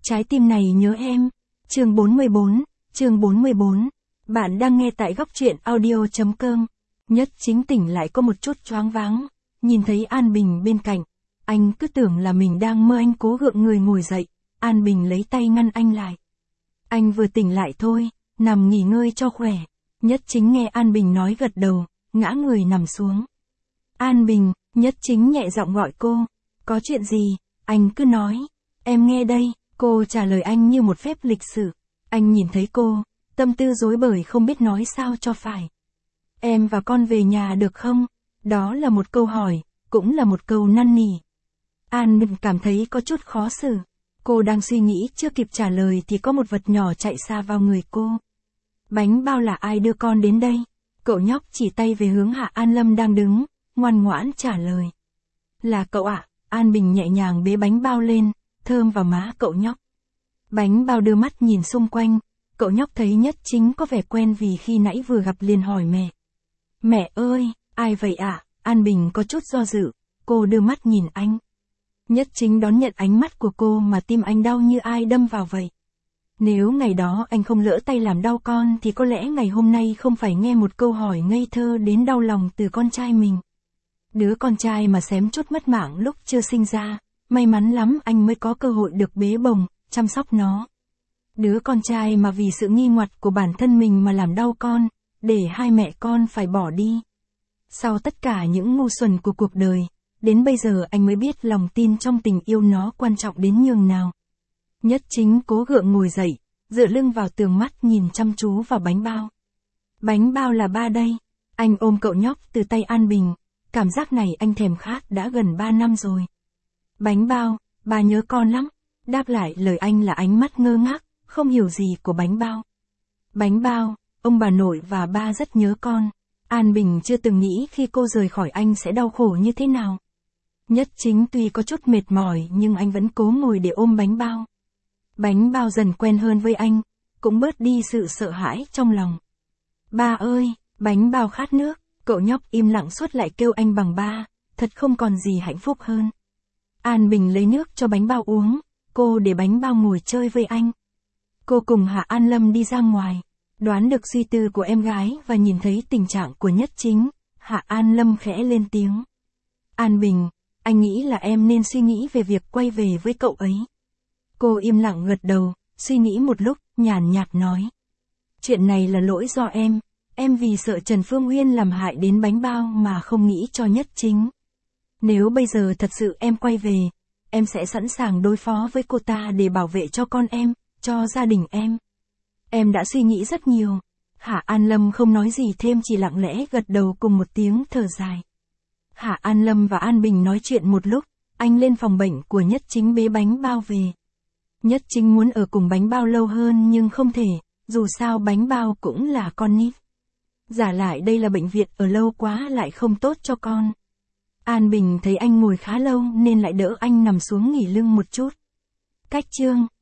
Trái tim này nhớ em. Chương 44. Bạn đang nghe tại góc truyện audio.com. Nhất Chính tỉnh lại có một chút choáng váng, nhìn thấy An Bình bên cạnh, anh cứ tưởng là mình đang mơ. Anh cố gượng người ngồi dậy, An Bình lấy tay ngăn anh lại. Anh vừa tỉnh lại thôi, nằm nghỉ ngơi cho khỏe. Nhất Chính nghe An Bình nói gật đầu, ngã người nằm xuống. An Bình, Nhất Chính nhẹ giọng gọi cô. Có chuyện gì, anh cứ nói. Em nghe đây, cô trả lời anh như một phép lịch sự. Anh nhìn thấy cô, tâm tư rối bời không biết nói sao cho phải. Em và con về nhà được không? Đó là một câu hỏi, cũng là một câu năn nỉ. An Bình cảm thấy có chút khó xử. Cô đang suy nghĩ, chưa kịp trả lời thì có một vật nhỏ chạy xa vào người cô. Bánh bao là ai đưa con đến đây? Cậu nhóc chỉ tay về hướng Hạ An Lâm đang đứng, ngoan ngoãn trả lời. Là cậu ạ. An Bình nhẹ nhàng bế bánh bao lên, thơm vào má cậu nhóc. Bánh bao đưa mắt nhìn xung quanh, cậu nhóc thấy Nhất Chính có vẻ quen vì khi nãy vừa gặp liền hỏi mẹ. Mẹ ơi, ai vậy ạ? An Bình có chút do dự, cô đưa mắt nhìn anh. Nhất Chính đón nhận ánh mắt của cô mà tim anh đau như ai đâm vào vậy. Nếu ngày đó anh không lỡ tay làm đau con thì có lẽ ngày hôm nay không phải nghe một câu hỏi ngây thơ đến đau lòng từ con trai mình. Đứa con trai mà xém chút mất mạng lúc chưa sinh ra, may mắn lắm anh mới có cơ hội được bế bồng, chăm sóc nó. Đứa con trai mà vì sự nghi ngoặt của bản thân mình mà làm đau con, để hai mẹ con phải bỏ đi. Sau tất cả những ngu xuẩn của cuộc đời, đến bây giờ anh mới biết lòng tin trong tình yêu nó quan trọng đến nhường nào. Nhất Chính cố gượng ngồi dậy, dựa lưng vào tường, mắt nhìn chăm chú vào bánh bao. Bánh bao là ba đây. Anh ôm cậu nhóc từ tay An Bình. Cảm giác này anh thèm khát đã gần 3 năm rồi. Bánh bao, ba nhớ con lắm. Đáp lại lời anh là ánh mắt ngơ ngác, không hiểu gì của bánh bao. Bánh bao, ông bà nội và ba rất nhớ con. An Bình chưa từng nghĩ khi cô rời khỏi anh sẽ đau khổ như thế nào. Nhất Chính tuy có chút mệt mỏi nhưng anh vẫn cố ngồi để ôm bánh bao. Bánh bao dần quen hơn với anh, cũng bớt đi sự sợ hãi trong lòng. Ba ơi, bánh bao khát nước. Cậu nhóc im lặng suốt lại kêu anh bằng ba, thật không còn gì hạnh phúc hơn. An Bình lấy nước cho bánh bao uống, cô để bánh bao ngồi chơi với anh. Cô cùng Hạ An Lâm đi ra ngoài, đoán được suy tư của em gái và nhìn thấy tình trạng của Nhất Chính, Hạ An Lâm khẽ lên tiếng. An Bình, anh nghĩ là em nên suy nghĩ về việc quay về với cậu ấy. Cô im lặng gật đầu, suy nghĩ một lúc, nhàn nhạt nói. Chuyện này là lỗi do em vì sợ Trần Phương Uyên làm hại đến bánh bao mà không nghĩ cho Nhất Chính. Nếu bây giờ thật sự em quay về, em sẽ sẵn sàng đối phó với cô ta để bảo vệ cho con em, cho gia đình em. Em đã suy nghĩ rất nhiều. Hạ An Lâm không nói gì thêm, chỉ lặng lẽ gật đầu cùng một tiếng thở dài. Hạ An Lâm và An Bình nói chuyện một lúc, anh lên phòng bệnh của Nhất Chính bế bánh bao về. Nhất Chính muốn ở cùng bánh bao lâu hơn nhưng không thể, dù sao bánh bao cũng là con nít. Giả lại đây là bệnh viện, ở lâu quá lại không tốt cho con. An Bình thấy anh ngồi khá lâu nên lại đỡ anh nằm xuống nghỉ lưng một chút. Cách chương